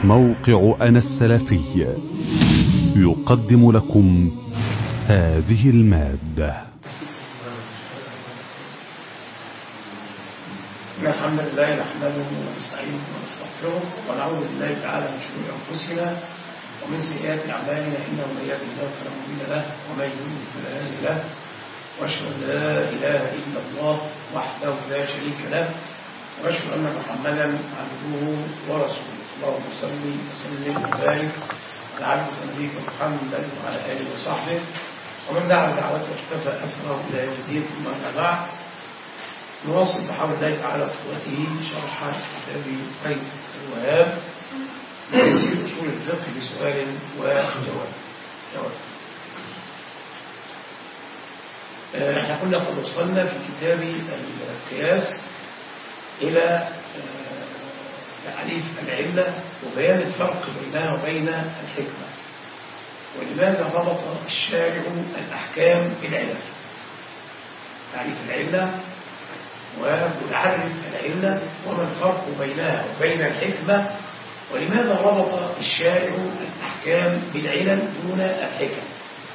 موقع أنا السلفي يقدم لكم هذه المادة. إن الحمد لله نحمده ونستعينه ونستغفره ونعوذ بالله تعالى من شرور أنفسنا ومن سيئات أعمالنا، إنه من يهده الله فلا مضل له ومن يضلل فلا هادي له، وأشهد أن لا إله إلا الله وحده لا شريك له، وأشهد أن محمدا عبده ورسوله. اللهم صل وسلم وبارك على عبدك ونبيك محمد وعلى آله وصحبه ومن دعا بدعوته واختفى أثره إلى يوم الدين. ثم أما بعد، نواصل بحول الله تعالى قوته شرح كتاب قيد الوهاب تيسير أصول الفقه بسؤال وجواب. احنا كنا قد وصلنا في كتاب القياس إلى تعريف العلة وبيان الفرق بينها وبين الحكمة، ولماذا ربط الشارع الأحكام بالعلة. تعريف العلة ونعرف العلة وما الفرق بينها وبين الحكمة، ولماذا ربط الشارع الأحكام بالعلل دون الحكم.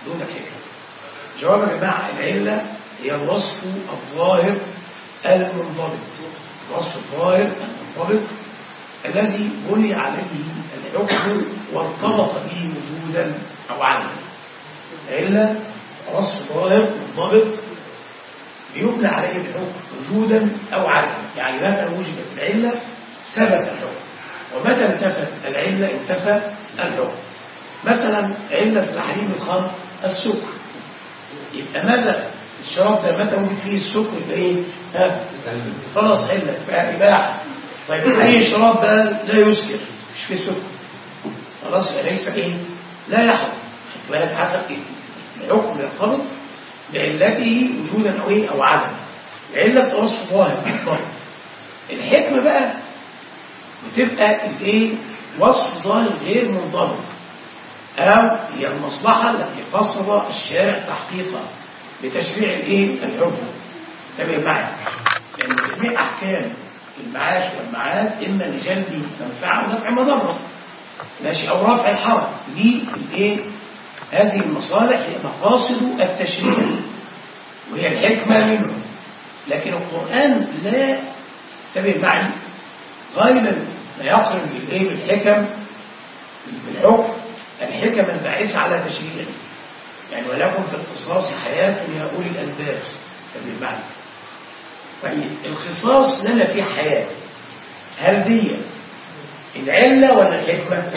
جواب يا جماعة، العلة هي الوصف الظاهر المنضبط، الوصف الظاهر المنضبط الذي بني عليه الحكم وارتبط به وجودا أو عدما. العلة وصف ظاهر منضبط يبنى عليه الحكم وجودا أو عدما، يعني متى وجدت العلة ثبت الحكم، ومتى انتفت العلة انتفى الحكم. مثلا علة تحريم الخمر السكر، يبقى ماذا الشراب ده متى وجد فيه السكر يبقى ايه؟ خلاص علة يبقى إباحة. طيب أي شراب ده لا يسكر مش فيه سكر، خلاص يبقى ليس ايه؟ لا يحرم. خدت بالك حسب ايه؟ الحكم يرتبط بعلته وجودا او ايه او عدم. العله بتبقى وصف ظاهر منضبط. الحكمه بقى بتبقى الايه؟ وصف ظاهر غير منضبط، او هي المصلحه التي قصد الشارع تحقيقها بتشريع الايه؟ الحكم. تمام معايا؟ لان جميع احكام المعاش والمعاد اما لجلب منفعه ودفع مضره، ماشي، او رفع الحرج. دي الايه؟ هذه المصالح هي مقاصد التشريع وهي الحكمة منه. لكن القرآن لا، تبع معي، غالبا لا يقرن بالإيه؟ بالحكم بالحكم الحكم الباعثة على تشريعه. يعني ولكم في القصاص حياة يا أولي الألباب، تبع معي. طيب القصاص لنا فيه حياة، هل دي العلة ولا الحكمة؟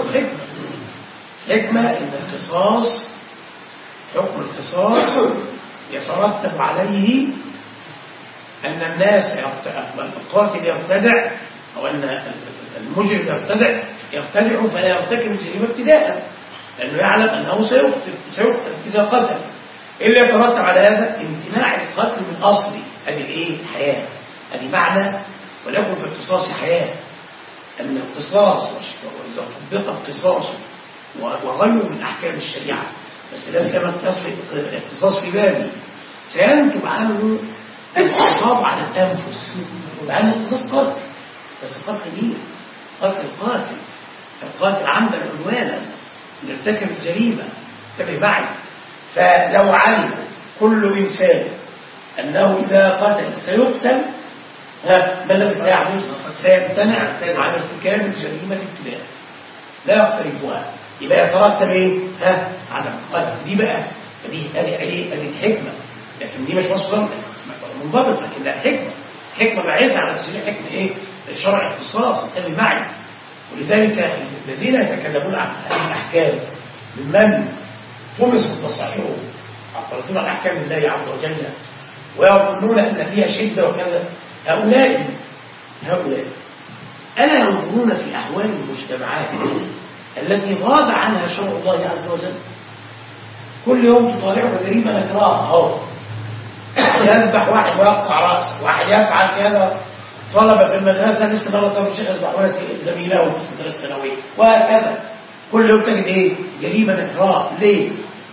حكمة إن القصاص، حكم القصاص يترتب عليه أن الناس القاتل يرتدع، أو أن المجرم يرتدع فلا يرتكب الجريمة ابتداء، لأنه يعلم أنه سيقتل إذا قتل. إلا يترتب على هذا امتناع القتل من أصله. هذه الإيه؟ الحياة. هذه معنى ولكم في القصاص حياة، أن القصاص وإذا طبق القصاص وغيره من أحكام الشريعة، بس لازم كما اختصاص في بابي سينتج عنه الخطاب على الأنفس، لأن القصاص قتل، بس قتل مين؟ قتل القاتل عمدا عدوانا يرتكب الجريمة. انتبه معي. فلو علم كل إنسان أنه إذا قتل سيقتل، ما الذي سيعمل؟ سيمتنع عن ارتكاب الجريمة ابتداء، لا يقترفها، يبقى يترتب ايه؟ عدم القتل. دي بقى هذه الحكمه، لكن دي مش وصف منضبط، لكن ده حكمه باعثه على تشريع. حكمه ايه؟ شرع القصاص. انتبه معي. ولذلك الذين يتكلمون عن هذه الاحكام ممن طمست بصائرهم يعترضون على احكام الله عز وجل ويظنون ان فيها شده وكذا، هؤلاء الا ينظرون في احوال المجتمعات التي غاب عنها شرع الله عز وجل؟ كل يوم تطالعه جريمة نكراها، اهو يذبح واحد ويقطع رأسه، واحد يفعل كذا، طلبة في المدرسة لسه ما طلب الشيخ يذبحون زميله في المدرسة الثانوية، وهكذا كل يوم تجد ايه؟ جريمة نكراها. ليه؟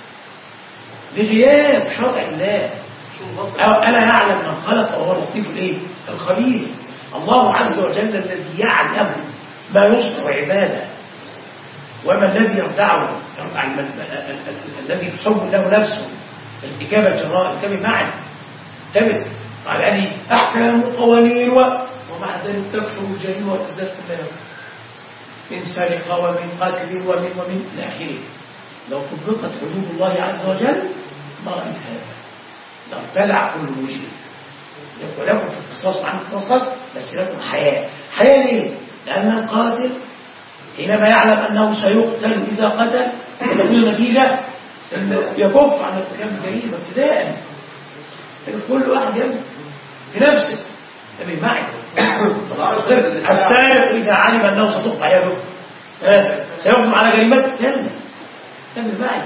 لغياب شرع الله. ألا يعلم من خلق وهو اللطيف الايه؟ الخبير. الله عز وجل الذي يعلم ما يصبح عبادة. وما الذي يردعه الذي تصوب له نفسه ارتكاب الجرائم؟ انتبه معي، انتبه. قال هذه أحكام وقوانين ومع ذلك تكفر الجريمة وتزداد كل يوم من سرقة ومن قتل ومن إلى آخره. لو طبقت حدود الله عز وجل ما رأيت هذا، لارتلع كل مجرم. يقول لكم في القصاص مع القصاص بس لكم حياة. حياة ليه؟ لأن القاتل حينما يعلم أنه سيقتل إذا قتل وتكون النتيجة يكف عن ارتكاب الجريمة ابتداء. كل واحد يموت بنفسه. تبي معي السارق إذا علم أنه ستقطع يده سيقدم على جريمته كاملة. تبي معي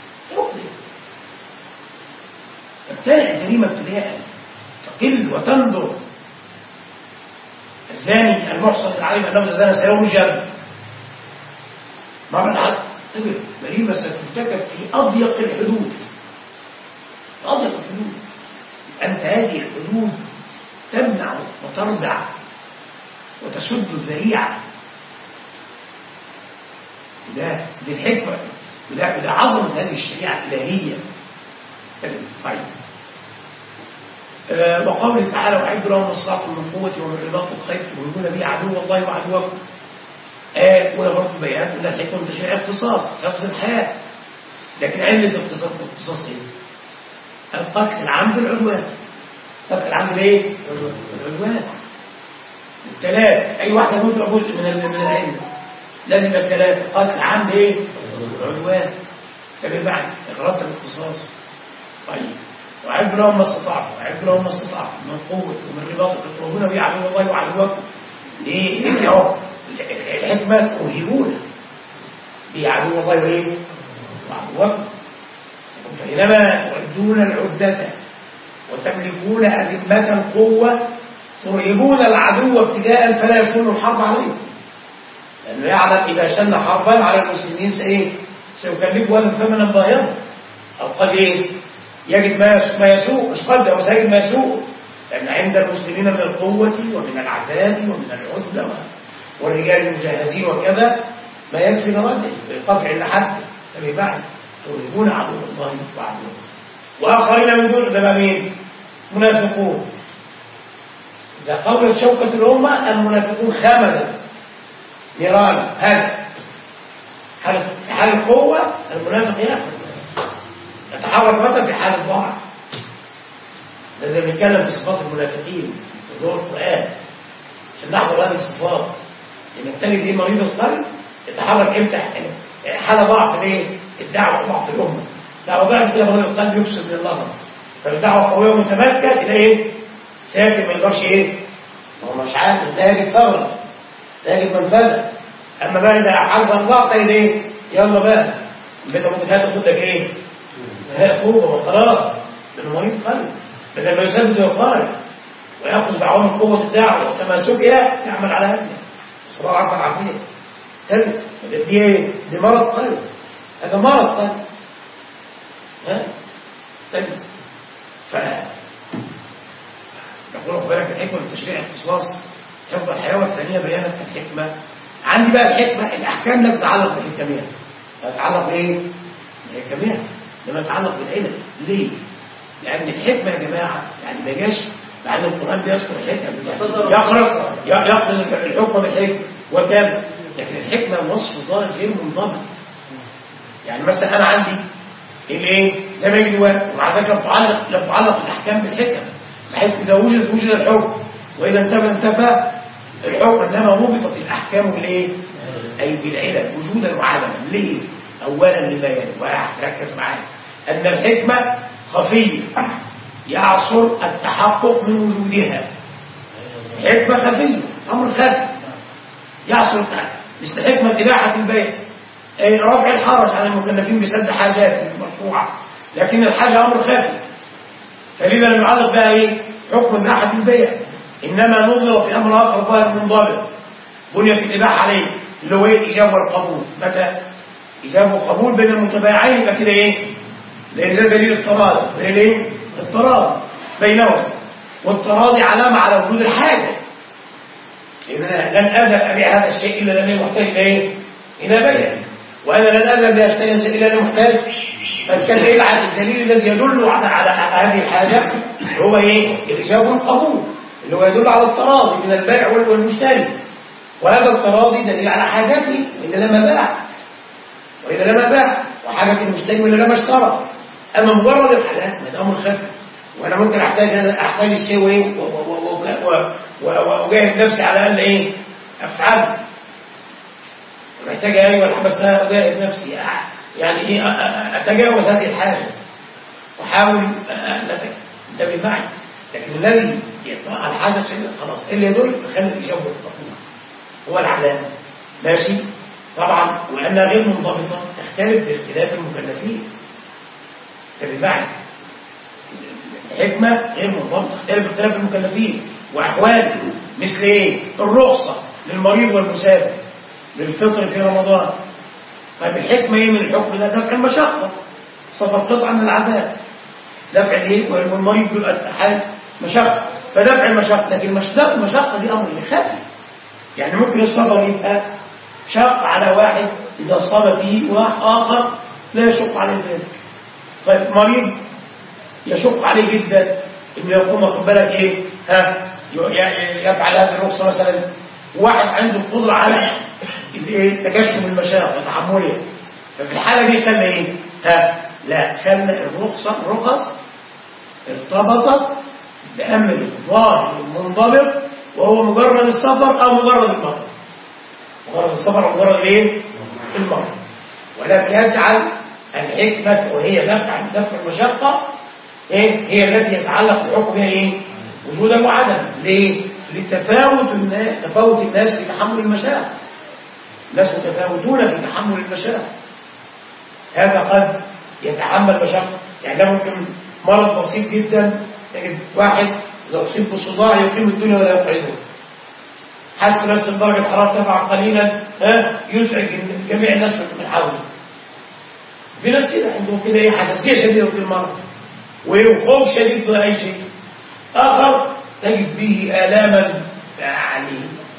تبتلع الجريمة ابتداء، تقل وتنظر. الزاني المحصن إذا علم أنه زاني سيرجم ما بعد. تبي جريمة سترتكب في أضيق الحدود، أضيق الحدود. أنت هذه الحدود تمنع وتردع وتسد الذريعة. ده الحكمة، وده عظمة هذه الشريعة الإلهية. طيب وقوله تعالى وأعدوا لهم ما استطعتم من قوة ومن رباط الخيل ترهبون به عدو الله وعدوكم. ولا برضه بيان ان الحكمة من تشريع اختصاص حفظ الحياة. لكن علة الاختصاص ايه؟ القتل العمد العدوان. قتل العمد ايه؟ العدوان. الثلاث اي واحدة يموت جزء من العلم لازم الثلاث قتل عمد ايه؟ العدوان. تبقى بعد اغراض الاختصاص. طيب وأعدوا لهم ما استطعتم، وأعدوا لهم ما استطعتم من قوة ومن رباط ترهبون به عدو الله وعدوكم. ليه؟ الحكمة ترهبون به عدو الله وايه؟ وعدوكم. فإنما تعدون العدة وتملكون أزمة القوة ترهبون العدو ابتداء فلا يشن الحرب عليه، لأنه يعلم إذا شن حربا على المسلمين سيكلفه هذا ثمنا باهظا. أو قد ايه؟ يجد ما يسوء، مش قد أو سيجد ما يسوء، لأن عند المسلمين من القوة ومن العداد ومن العدة والرجال المجهزين وكذا ما يكفي لرده بقطع لحد. فبعد ترهبون عدو الله وعدوه. وآخرين من دون ده مين؟ منافقون. إذا قولت شوكة الأمة المنافقون خمدا نيران. هذا في حال القوة المنافق يأخذ يتحرك متى في حال الضعف. زي ما بنتكلم في صفات المنافقين في دور القرآن عشان نحضر هذه الصفات. لما تجد ايه مريض القلب يتحرك امتى؟ حالة ضعف الايه؟ الدعوة ضعف الأمة. دعوة ضعف كده مريض القلب يكسر من الله. فالدعوة قوية ومتماسكة تلاقي ايه؟ ساكن ما يقدرش ايه؟ هو مش عارف لا يجد ثغرة لا يجد منفذة. أما بقى إذا حرز الله تجد ايه؟ يلا بقى بدنا ممكن هاتوا خدك ايه؟ هات قوة وقرار من مريض قلب بدل ما يسدد ويقارب ويأخذ بعون قوة الدعوة وتماسكها يعمل على هذا صراع عقل عقلية. دي مرض قلب. هذا مرض قلب. يقول أخبرك الحكمة بالتشريع اختصاص حفظ الحياة. والثانية بيانة الحكمة. عندي بقى الحكمة الأحكام لا تتعلق بالحكمية، لا تتعلق بإيه؟ بالحكمية، لما تتعلق بالعلم. ليه؟ لأن الحكمة يا جماعة يعني ما جاش مع أن القرآن بيذكر الحكمة يقصد الحكمة بالحكمة وكامل، لكن الحكمة وصف ظاهر غير منضبط. يعني مثلا أنا عندي الايه زي ما يجي دلوقتي ومع ذلك لا تعلق الأحكام بالحكم بحيث إذا وجد الحكم وإذا انتفى الحكم، إنما ربطت الأحكام بالايه؟ أي بالعلم وجودا وعدما. ليه؟ أولا لما يلي ركز معايا أن الحكمة خفية يعصر التحقق من وجودها. حكمة خفية أمر خفي يعصر التحقق، مثل حكمة إباحة البيع أي رفع الحرج على المكلفين بسد حاجاتهم المرفوعة، لكن الحاجة أمر خفي. فلذا لم يعلق بها إيه؟ حكم إباحة البيع، إنما نظر في أمر آخر ظاهر منضبط بنيت الإباحة عليه اللي هو الإجابة والقبول. متى إجابة وقبول بين المتبايعين يبقى كده إيه؟ لأن ده دليل التراضي. دليل إيه؟ التراضي بينهم، والتراضي علامة على وجود الحاجة. لأن أنا لن أذهب أبيع هذا الشيء إلا لأني محتاج إلى بيعه، وأنا لن أذهب لأشتري هذا الشيء إلا لأني محتاج. فالدليل على الدليل الذي يدل على هذه الحاجة هو الإجابة والقبول، اللي هو يدل على التراضي من البائع والمشتري، وهذا التراضي دليل على حاجته إلا لما باع وإلا لما باع، وحاجة المشتري وإلا لما اشترى. أما مجرد الحالات ده أمر خفي، وأنا ممكن أحتاج الشيء وأجاهد نفسي على أن أفعله، محتاج بس أجاهد نفسي يعني أتجاوز هذه الحاجة وأحاول انتبه معي. لكن الذي يطلع على الحاجة خلاص اللي يدل فخلي الإجابة والقبول هو العلامة، ماشي. طبعا وأنها غير منضبطة تختلف باختلاف المكلفين، انتبه معي. الحكمة غير منضبطة تختلف باختلاف المكلفين وأحواله، مثل الرخصة للمريض والمسافر للفطر في رمضان. طيب الحكمة من الحكم ده؟ دفع المشقة، سفر قطعة من العذاب، دفع والمريض بيبقى حال مشقة، فدفع المشقة. لكن المشقة دي أمر خفي، يعني ممكن السفر يبقى شق على واحد إذا صاب فيه وواحد آخر لا يشق عليه ذلك. طيب مريض يشق عليه جدا إنه يقوم واخد بالك يفعل هذه الرخصة مثلا، واحد عنده القدرة على تجشم المشاق وتحملها، ففي الحالة دي خلى لا، خلى الرخص ارتبطت بأمر ظاهر منضبط، وهو مجرد السفر أو مجرد المرض، مجرد السفر أو مجرد المرض، ولم يجعل الحكمة وهي دفع المشقة هي التي يتعلق بحكمها وجودا وعدما. ليه؟ لتفاوت الناس في تحمل المشاق، الناس متفاوتون في تحمل المشاق. هذا قد يتحمل مشاق، يعني ده ممكن مرض بسيط جدا، تجد واحد إذا أصيب بالصداع يقيم الدنيا ولا يقعده، حس بس درجة حرارة ترفع قليلا يزعج جميع الناس من حوله. في ناس كده عندهم كده حساسية شديدة في المرض وخوف شديد من أي شيء. آخر تجد به آلاما يعني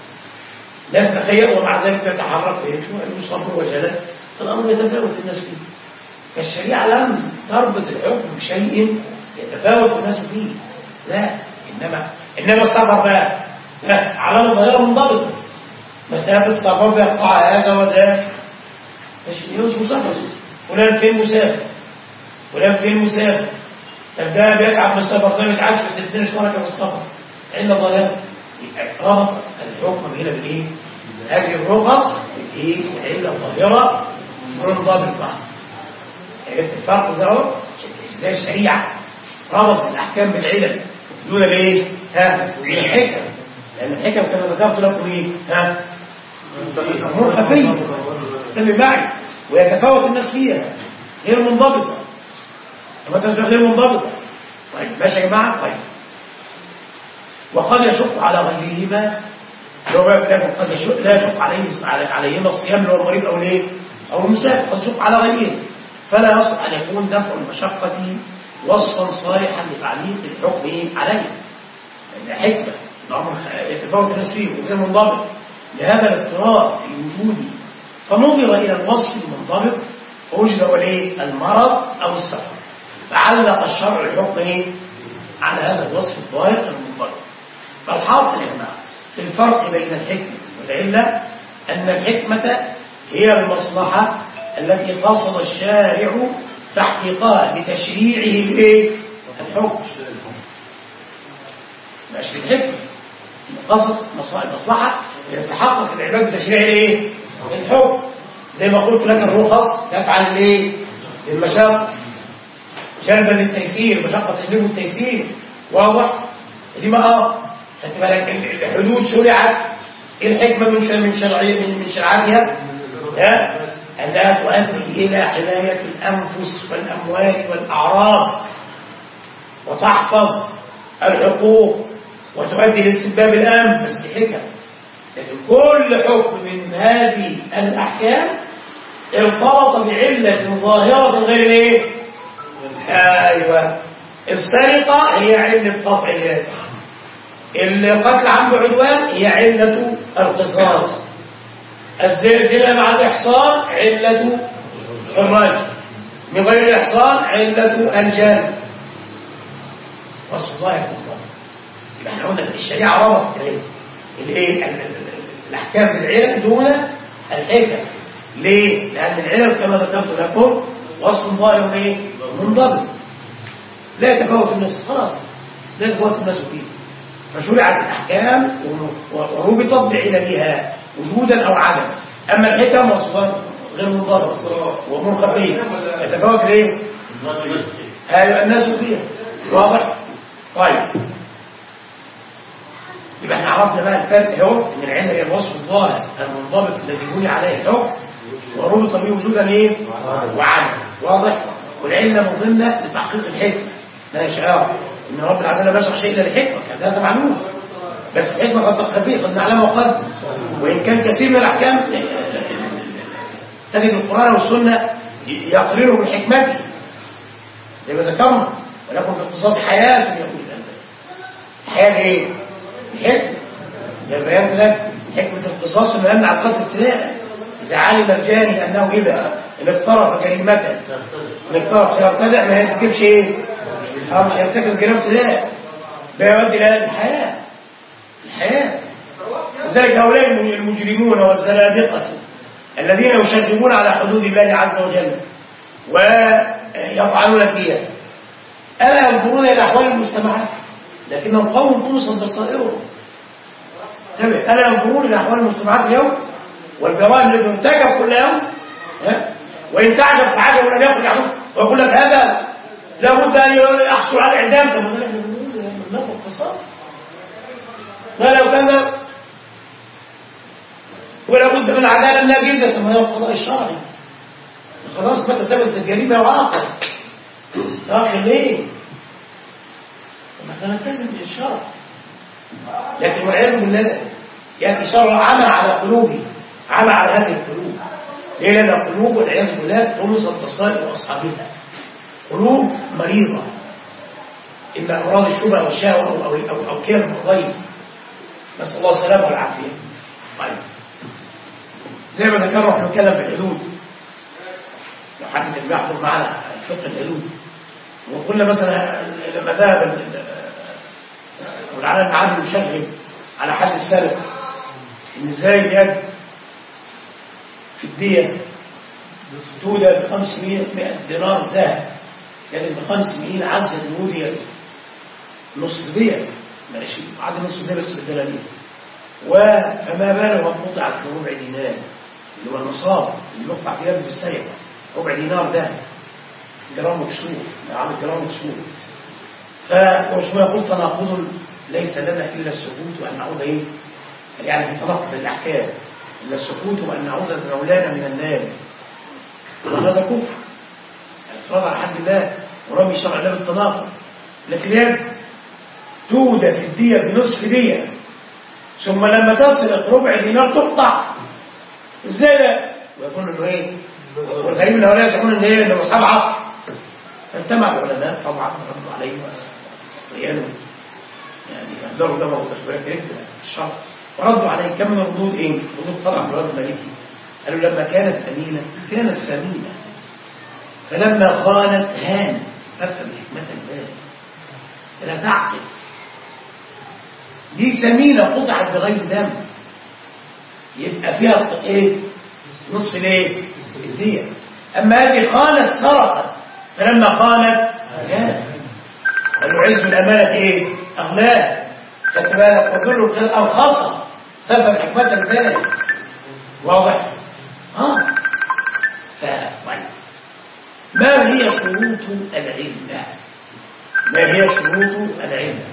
لا تتخيل، ومع ذلك يتحرك ويصاب وجلاء، فالأمر يتفاوت الناس فيه. فالشريعة لم تربط الحكم بشيء يتفاوت الناس فيه، لا، إنما السفر بقى علامة ظاهرة منضبطة، مسافة سفر يقطع هذا وذاك، اسمه سفر، فلان فين مسافر، فلان فين مسافر، طب ده بيتعب من السفر، ده ما بيتعبش بس الاثنين اشتركوا في السفر، علة ظاهرة. ربط الحكم هنا هذه الرخص علة ظاهرة منضبطة. عرفت الفرق ازاي الشريعة ربط الأحكام بالعلل دون الحكم، لأن الحكم كما ذكرت لكم أمور خفية تبي معي ويتفاوت الناس فيها غير منضبطة، غير منضبطة. طيب ماشي يا جماعة. طيب وقد يشق على غيرهما، قد لا يشق عليهما الصيام اللي هو المريض أو المسافر، قد يشق على غيرهما، فلا يصلح أن يكون دفع المشقة وصفا صالحا لتعليق الحكم عليه. حكمة الأمر يتفاوت الناس فيه وغير منضبط، لهذا الاضطراب في وجوده، فنظر إلى الوصف المنضبط فوجد المرض أو السفر، فعلق الشرع الحكم على هذا الوصف الظاهر المنضبط. فالحاصل يا جماعة في الفرق بين الحكمة والعلة أن الحكمة هي المصلحة التي قصد الشارع تحقيقها بتشريعه الحكم، مش الحكمة، قصد مصلحة يتحقق العباد بتشريع الحكم. زي ما قلت لك الرخص تفعل للمشاق جلبا للتيسير، مشقة تجلب التيسير، واضح؟ دي ما خدت بالك الحدود شرعت، الحكمة من شرعتها أنها تؤدي إلى حماية الأنفس والأموال والأعراض وتحفظ الحقوق وتؤدي لاستتباب الأمن، بس بحكم. لكن كل حكم من هذه الأحكام ارتبط بعلة ظاهرة غير أيوة، السرقة هي علة قطع اليد، القتل عنده عدوان هي علة القصاص. الزنا مع الإحصان علة الرجم، من غير الإحصان علة الجلد. وصف ظاهر الله. يبقى احنا قلنا الشريعة ربط الأحكام بالعلل دون الحكم. ليه؟ لأن العلل كما ذكرت لكم وصف ظاهر ايه؟ منضبط، لا يتفاوت الناس، خلاص لا يتفاوت الناس فيه. فشرعت الأحكام وربطت بعللها وجودا أو عدما. أما الحكم وصفان غير منضبط وأمور خفية يتفاوت ليه؟ الناس فيها. واضح؟ طيب يبقى احنا عرفنا بقى الفرق اهو، ان العله هي الوصف الظاهر المنضبط الذي بني عليه الحكم وربط به وجودا ايه؟ وعدما. واضح؟ والعله مظنه لتحقيق الحكمه. ماشي ان رب العالمين لا يشرع شيء الا للحكمه، كان هذا معلوم، بس الحكمه قد تخفيه قد نعلمها قد، وان كان كثير من الاحكام تجد القران والسنه يقرروا بحكمته زي ما ذكرنا. ولكم في اختصاص حياه يقول الحياه ايه؟ الحكمه زي بيانت لك حكمه الاختصاص انه يمنع القتل ابتداء. اذا علم الجاني انه اذا اقترف جريمه اقترف سيرتدع ما يرتكبش ايه؟ مش هيرتكب جريمه ابتداء، ده يؤدي الى الحياه. وذلك هؤلاء المجرمون والزنادقه الذين يشددون على حدود الله عز وجل ويفعلون فيها ألا ينظرون إلى أحوال المجتمعات؟ لكنهم قوم طمست بصائرهم. ألا ينظرون إلى أحوال المجتمعات اليوم والجرائم التي ترتكب كل يوم؟ وإن تعجب فعجب أن يخرج عنه ويقول لك هذا لابد أن يحصل على الإعدام. طب ناخذ قصاص ولو كذا، ولا بد من العداله الناجزه كما هو القضاء الشرعي. خلاص متى ثبتت الجريمه وعاقل اخر ليه؟ ما نلتزم بالشرع. لكن والعياذ بالله ياتي شرع عمى على قلوبه، عمى على هذه القلوب. ليه؟ لان القلوب والعياذ بالله طمست بصائر واصحابها، قلوب مريضه، اما امراض الشبهه والشهوه او كلى الغيب، نسال الله السلامه والعافيه. طيب زي ما ذكرنا احنا بنتكلم في الحدود، لو حد كان بيحضر معنا فقه الحدود وقلنا مثلا لما ذهب والعالم العادل يشغل على حد السلف ان ازاي اليد في الدية تودى ب 500 دينار ذهب، يعني ب 500 عزة الودية نصف دية، ماشي عاد نصف دية بس بالدنانير. فما باله وقطع في ربع دينار اللي هو النصاب اللي يقطع في يده بالسيف، ربع دينار ده جرام مكسور، عامل جرام مكسور. فوش ما يقول تناقض ليس لنا الا السكوت وان نعود ايه؟ يعني في تناقض الاحكام الا السكوت وان نعود مولانا من النار. وهذا كفر، اعتراض على حد الله ورمي شرع الله بالتناقض. لكن اليد تودى في الدية بنصف دية، ثم لما تصل ربع دينار تقطع. ازاي ده؟ ويقول انه ايه؟ والغريب ان هؤلاء يقولون ان ايه؟ انه اصحاب عقل. فاجتمع العلماء طبعا ردوا عليه وقيلوا يعني اهدروا دمه وتخبيرات رد الشرط وردوا عليه. كم من ردود ايه؟ ردود طبعا الرد المالكي قالوا لما كانت ثمينه كانت ثمينه، فلما خانت هانت. افهم حكمه الله، لا تعقل. دي ثمينه قطعت بغير دم يبقى فيها ايه؟ نصف الايه؟ الدية. اما هذه خانت سرقت، فلما خانت هانت. قالوا عز الامانه ايه؟ اغلال. خدت بالك؟ وكل غير ارخصها. تفهم حكمه البال. واضح؟ ما هي شروط العلة؟ ما هي شروط العلة؟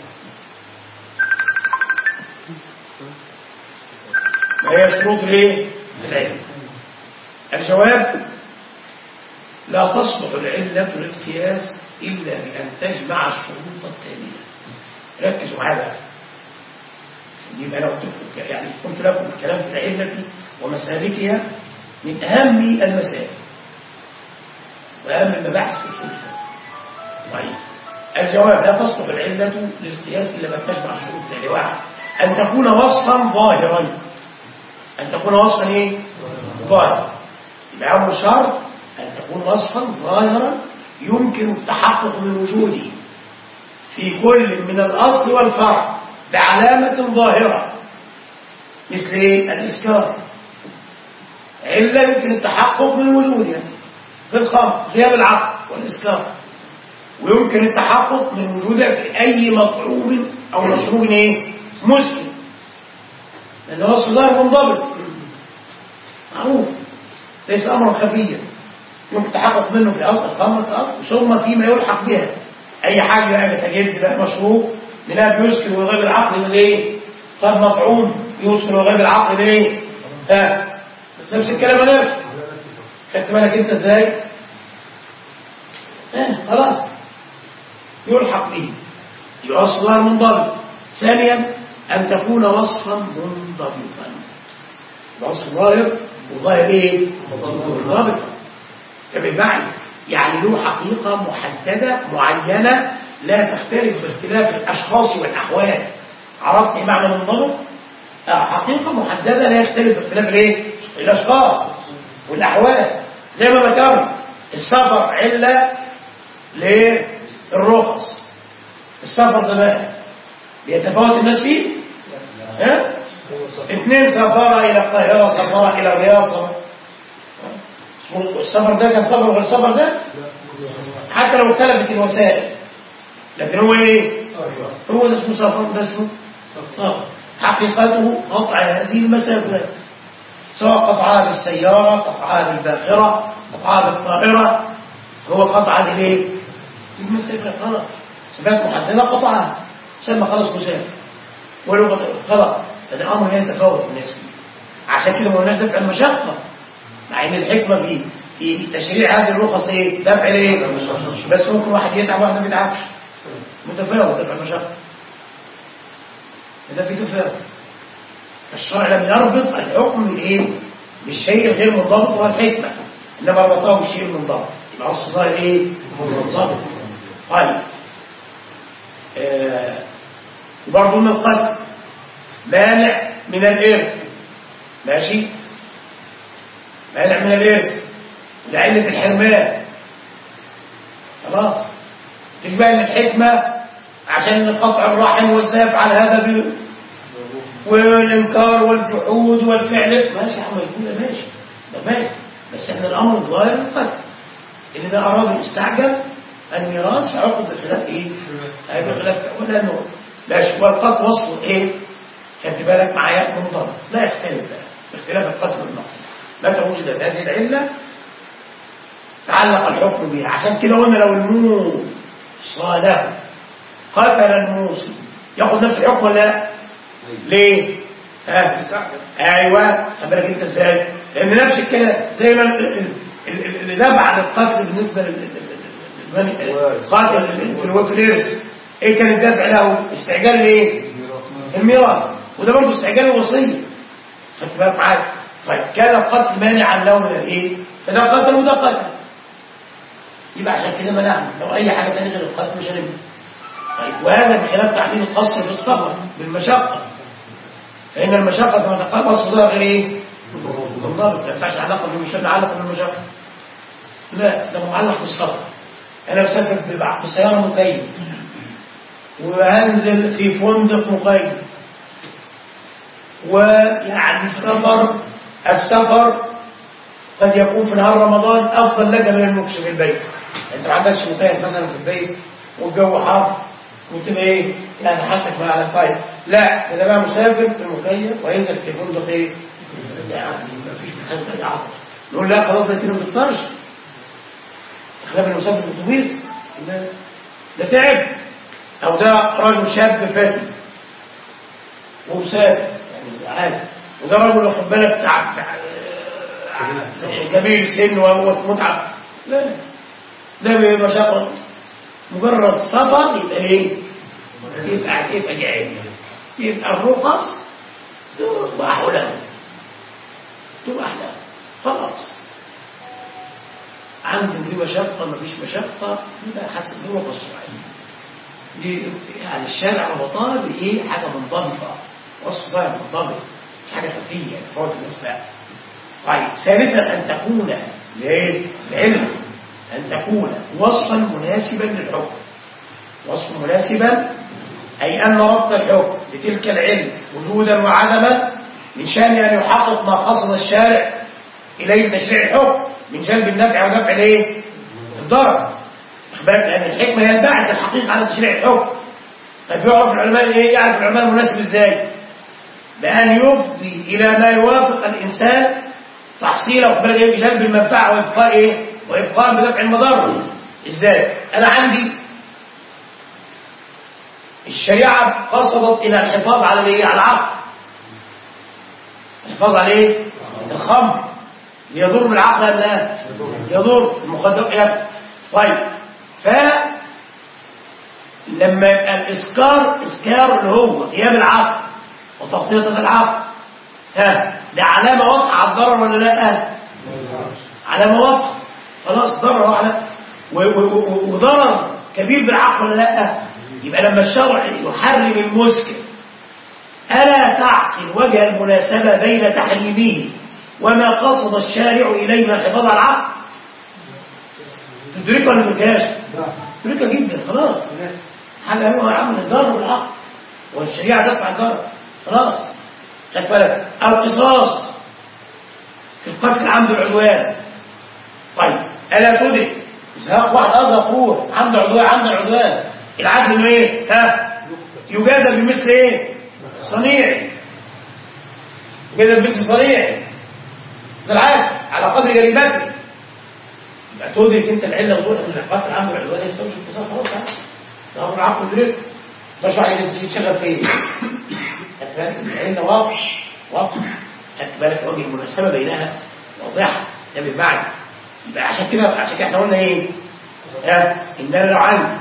ما هي شروط الايه؟ العلة. الجواب: لا تصلح العلة للقياس إلا بأن تجمع الشروط التالية. ركزوا معايا بقى. يبقى أنا قلت لكم الكلام في العلة ومسالكها من أهم المسائل وأهم المباحث في الفقه. طيب الجواب: لا تصلح العلة للقياس إلا ما تجمع الشروط التالية: واحد، أن تكون وصفا ظاهرا. أن تكون وصفا إيه؟ ظاهرا. يبقى أول شرط أن تكون وصفا ظاهرا يمكن التحقق من وجوده في كل من الأصل والفرع بعلامة ظاهرة، مثل الإسكار، علة يمكن التحقق من وجودها في الخمر، غياب العقل والإسكار، ويمكن التحقق من وجودها في أي مطعوم أو مشروب إيه؟ مسكر، لأن وصف ظاهر منضبط معروف، ليس أمرا خفيا، يمكن التحقق منه في أصل الخمر ثم فيما يلحق بها. أي حاجة يعني تجد بقى مشروب منها بيسكر وغيب العقل ليه؟ طب مطعوم يسكر وغيب العقل ليه؟ نفس الكلام ده. خدت بالك أنت إزاي؟ خلاص يلحق به، يبقى وصف ظاهر منضبط. ثانيا أن تكون وصفا منضبطا. وصف ظاهر وظاهر إيه؟ منضبطا. بمعنى يعني له حقيقة محددة معينة لا تختلف باختلاف الأشخاص والأحوال. عرفت إيه معنى منضبط؟ حقيقة محددة لا يختلف باختلاف الإيه؟ الأشخاص والأحوال. زي ما ذكرنا السفر علة للرخص. السفر ده بقى بيتفاوت الناس فيه؟ اثنين سافرا إلى القاهرة، سافرا إلى الرياض، السفر ده كان سفر غير السفر ده؟ حتى لو اختلفت الوسائل، لكن هو ايه؟ هو ده اسمه سفر، ده اسمه سفر. حقيقته قطع هذه المسافات، سواء قطعها بالسيارة، قطعها بالباخرة، قطعها بالطائرة، هو قطع هذه الايه؟ المسافات. خلاص مسافات محددة قطعها، سمى خلاص مسافر ولو خلاص. هذا امر لا يتفاوت الناس فيه. عشان كده ما قلناش دفع المشقة، مع ان الحكمة في تشريع هذه الرخص ايه؟ دفع الايه؟ بس ممكن واحد يتعب واحد ما بيتعبش، متفاوت دفع المشقة، ده في تفاوت. الشرع لم يربط الحكم بالايه؟ بالشيء الغير منضبط وهو الحكمة، انما ربطه بالشيء المنضبط. يبقى اصل ظاهر ايه؟ منضبط. طيب وبرضه من القتل مانع من الإرث، ماشي؟ مانع من الإرث لعلة الحرمان. خلاص تشبه ان الحكمة عشان قطع الرحم وسيفعل هذا والإنكار والجحود والفعل، ماشي يا عم يقول ماشي، ده ماشي، بس احنا الأمر الظاهر القتل، اللي ده أراد المستعجل الميراث عقد بخلاف ايه؟ بخلاف ولا نوع. ماشي. والقتل وصفه ايه؟ خدت بالك معايا؟ منضبط لا يختلف بقى باختلاف القتل والنقل. متى وجدت هذه العله تعلق الحكم بها. عشان كده قلنا لو الموصى له قتل الموصي ياخذ نفس الحكم ولا لا؟ ليه؟ ايوه خد بالك انت ازاي؟ لان نفس الكلام زي ما اللي نبع عن القتل بالنسبه قاتل في الوكيليرس ايه كان الدافع له؟ استعجال لايه؟ الميراث، وده برضه استعجال الوصيه. خدت بالك معايا؟ طيب كان القتل مانعا له من الايه؟ فده قتل وده قتل، يبقى عشان كده منعنا. لو اي حاجه ثانيه غير القتل مش هنبدا. طيب وهذا بخلاف تعليل القصر في الصبر بالمشقه، فان المشقه كما تقال وصفها غير ايه؟ منضبط. ما ينفعش علاقه بالمشقه، علاقه بالمشقه لا، ده معلق بالصبر. انا مسافر بسياره مكيف وهنزل في فندق مقيم، ويعني السفر قد يكون في نهار رمضان افضل لك من المكس في البيت. انت ما عندكش مكيف مثلا في البيت والجو حار وتبقى ايه يعني حالتك بقى على الطاير، لا انا بقى مسافر في المكيف وينزل في فندق ايه يعني ما فيش محاسبه يا عطر. نقول لا خلاص ده كده ما تختارش خلاف المسافر في الاتوبيس ده تعب، او ده رجل شاب فاتن ومسافر يعني عادي، وده رجل واخد بالك تعب جميل سن ومتعب، لا ده بمشاقه مجرد سفر يبقى ايه؟ يبقى جاهز، يبقى الرخص تباح له خلاص. عندهم في مشقه ما فيش مشقه يبقى حسب الرخص الشرعيه. دي يعني الشارع والمطالب ايه حاجه منضبطه، وصف ظاهر منضبط، مش حاجه خفيه تفوت الاسماء. طيب ثالثا ان تكون العلم ان تكون وصفا مناسبا للحكم. وصف مناسبا اي ان ربط الحكم بتلك العلم وجودا وعدما من شان ان يحقق ما قصد الشارع اليه تشريع الحكم من جلب النفع ودفع الايه؟ الضرر. لأن الحكمة هي الباعث الحقيقي على تشريع الحكم. طيب يعرف العلماء ايه؟ يعرف العلماء المناسب ازاي؟ بأن يفضي إلى ما يوافق الإنسان تحصيله بجلب المنفعة وإبقاء ايه؟ وإبقاء بدفع المضار. ازاي؟ أنا عندي الشريعة قصدت إلى الحفاظ على الايه؟ على العقل. الحفاظ على ايه؟ الخمر يضر بالعقل أم لا؟ يضر المقدم إلى. طيب فلما يبقى الإسكار اللي هو غياب العقل وتغطية العقل ده علامة واضحة على الضرر ولا لا؟ علامة واضحة خلاص ضرر على وضرر كبير بالعقل ولا لا؟ يبقى لما الشرع يحرم المسكر ألا تعقل وجه المناسبة بين تحريمه وما قصد الشارع إليه من الحفاظ على العقل؟ تدركها ولا تدركهاش؟ تدركها جدا خلاص. حاجة هو عمل الضرر بالعقل والشريعة تدفع الضرر خلاص. خد بالك. القصاص في القتل العمد والعدوان. طيب ألا تدرك إزهاق واحد أزهق روح عمد العدوان العدل إنه إيه؟ يجازى بمثل إيه؟ صنيعي. يجازى بمثل صنيعي ده العدل على قدر جريمته. يبقى تدرك انت العله وتقول ان القتل العمد والعدوان يستوجب القصاص خلاص. ده امر عقل مدرك مش واحد يتشغل فيه. خدت بالك العله واضحه. خدت بالك وجه المناسبه بينها واضحه. ده بالمعنى. يبقى عشان كده احنا قلنا ايه؟ ان انا لو عندي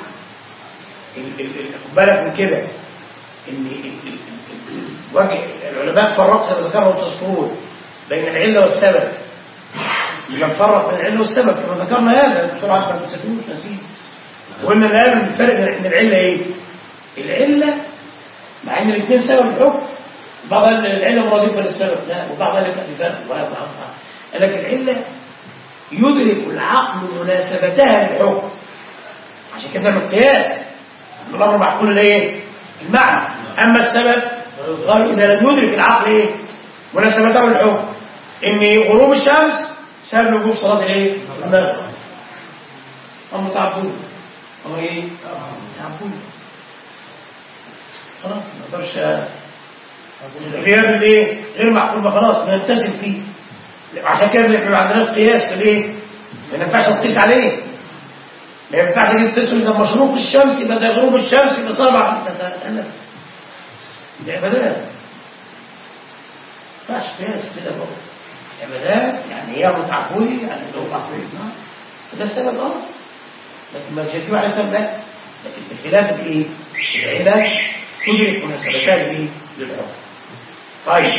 خد بالك من كده ان وجه العلماء فرقوا كما ذكروا وتذكرون بين العله والسبب. يبقى نفرق بين العله والسبب كما ذكرنا هذا بسرعه ما تنسوش نسيب. وقلنا الان الفرق بين العله ايه؟ العله مع ان الاثنين سبب الحكم. بعض العله مرادفه للسبب لا وبعض الفرق قال لك العله يدرك العقل مناسبتها للحكم عشان كده نعمل قياس الامر معقول الايه؟ المعنى. اما السبب قالوا اذا لم يدرك العقل ايه؟ مناسبته للحكم ان غروب الشمس سبب وجوب صلاه الايه؟ المغرب. امر تعبدون امر ايه؟ تعبدون خلاص ما نقدرش غياب الايه؟ غير معقول خلاص نلتزم فيه. عشان كده ما عندناش قياس في الايه؟ ما ينفعش نقيس عليه. ما ينفعش تجيب تسوي ده مشروق الشمس يبقى ده غروب الشمس يبقى صابع دي عبادات. ما ينفعش قياس كده برضه. عبادات يعني هي متعقولي يعني لو معقولي فده السبب لكن ما تجيب على سبب لا. لكن بخلاف الايه؟ العلاج تدرك مناسبتها لايه؟ للحكم. طيب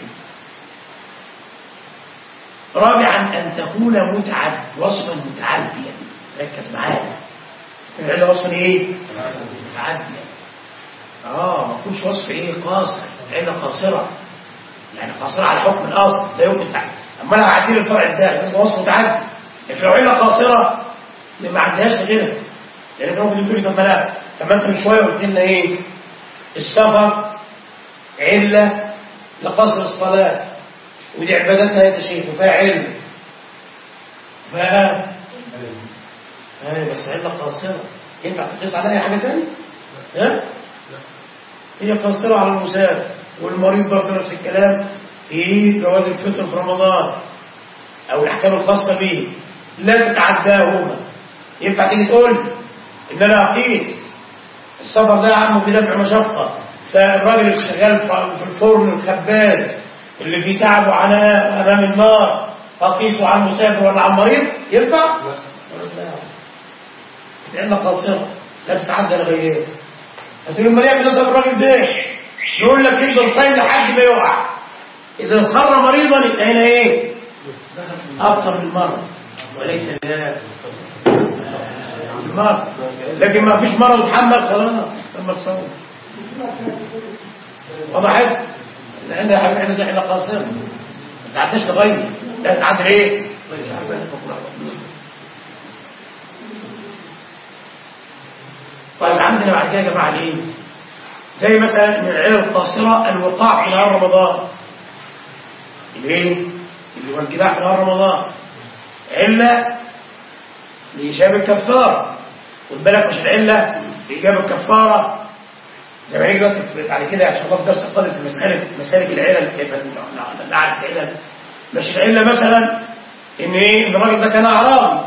رابعا ان تكون وصفا متعديا. ركز معايا. العله وصفا ايه؟ متعديا. ما تكونش وصف ايه؟ قاصر. العله قاصره يعني قاصره على حكم الاصل لا يمكن تعدي. اما انا هعدي الفرع ازاي؟ لازم وصف متعدي. لكن لو عله قاصره ما عندهاش غيرها. لان انت ممكن تقول لي طب ما انت من شويه قلت لنا ايه؟ السفر عله لقصر الصلاه ودي عبادتها يا شيخ وفيها علم بس علة قاصرة ينفع تقيس عليها حاجة تانية؟ هي قاصرة على المسافر والمريض برضه نفس الكلام في جواز الفطر في رمضان أو الأحكام الخاصة به لا تتعداهما. ينفع تيجي تقول إن أنا أقيس السفر ده يا عم بدفع مشقة فالراجل اللي شغال في الفرن الخباز اللي فيه تعب وعناء أمام النار أقيسه على المسافر ولا على المريض ينفع؟ لأن قاصرة لا تتعدى لغيره. هتقول لما يعمل نظر الراجل ده يقول لك يفضل صايم لحد ما يقع. إذا اضطر مريضا يبقى هنا إيه؟ أفطر بالمرض وليس بذلك. المرض. لكن ما فيش مرض وتحمل خلاص لما تصور وضحت. لان يا حبيبي احنا زي احنا قاصرين ما تعداش لغايه لا تعدل ايه. طيب عندنا بعد كده يا جماعه ايه زي مثلا من العلل القاصره الوقاع في نهار رمضان. الايه اللي هو الجماع في نهار رمضان عله لايجاب الكفاره. خد بالك مش العله لايجاب الكفاره زي ما هيجي بعد كده ان شاء الله في درس القادم في مسالك العلل كيف نعرف العلل. مش العله مثلا ان ايه ان الراجل ده كان اعرابي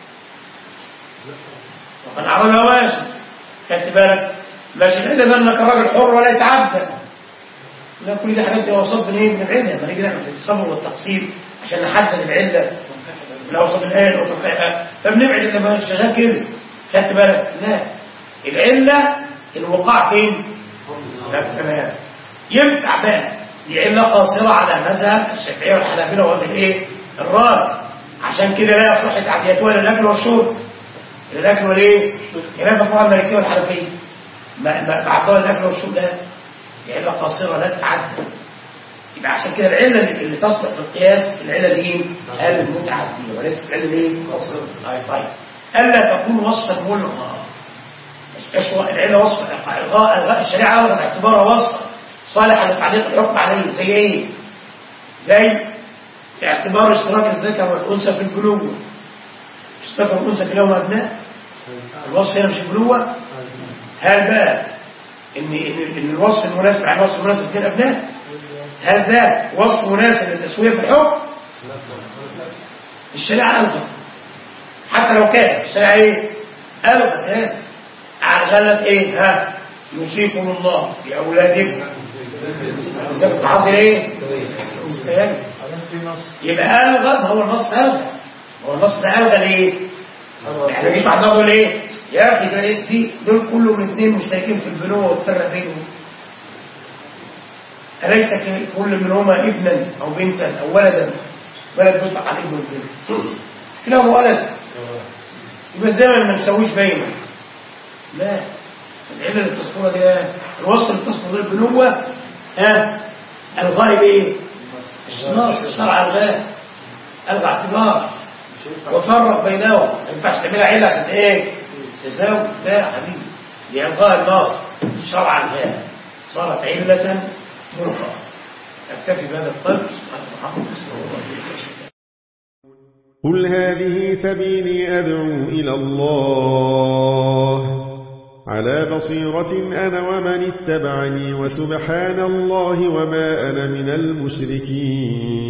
وكان اعرابي هواشي. خدت بالك مش العله ده انك راجل حر وليس عبدا. لا كل دي حاجات دي اوصاف من ايه من العله. لما نيجي نعمل في الصبر والتقصير عشان نحدد العله من اوصاف الايه وتفريقها فبنبعد اللي ما شغال كده. خدت بالك لا العله الوقاع فين؟ لا تمام. ينفع بقى دي عله قاصره على مذهب الشافعيه والحنابلة ومذهب ايه الراجح. عشان كده لا يصح تعديته ولا الاكل والشرب. الاكل والايه خلاف طبعا المالكيه والحنفيه بعضها الاكل والشرب ده دي عله قاصره لا تتعدى. يبقى عشان كده العله اللي تصلح في القياس العله الايه المتعديه وليست العله الايه قاصره. طيب الا تكون وصفا ملغى. مش العله وصف الغاء الشريعه ولا باعتبارها وصف صالح لتعليق الحكم عليه. زي ايه؟ زي اعتبار اشتراك الذكر والانثى في البلوغ. اشتراك الانثى في لهم ابناء الوصف هنا مش البلوغ. هل بقى ان الوصف المناسب على الوصف المناسب اثنين ابناء هل ده وصف مناسب للتسويه في الحكم؟ الشريعه الغت حتى لو كان الشريعه ايه؟ الغت هذا غلت ايه ها يوصيكم الله في اولادكم حاصل ايه يبقى الغى. ما هو النص الغى. هو النص ده الغى ليه؟ احنا مش هنقول ايه يا اخي ده ايه دي دول كلهم الاثنين مشتركين في البنوه وتفرق بينهم. اليس كل منهما ابنا او بنتا او ولدا ولد بيطلق على ابن والبنت كلاهما ولد يبقى الزمن ما نسويش بينهم. لا العلة للتصفية دي الوصف للتصفية بالبنوة الغايب ايه النص الشرع الغاء الغى اعتبار وفرق بينهم. ما ينفعش تعملها عله عشان ايه تساوي. لا يا حبيبي دي الغاء النص الشرع الغاء صارت عله مرقى. اكتفي بهذا القدر. سبحان محمد صلى الله عليه وسلم. قل هذه سبيلي أدعو إلى الله على بصيرة أنا ومن اتبعني وسبحان الله وما أنا من المشركين.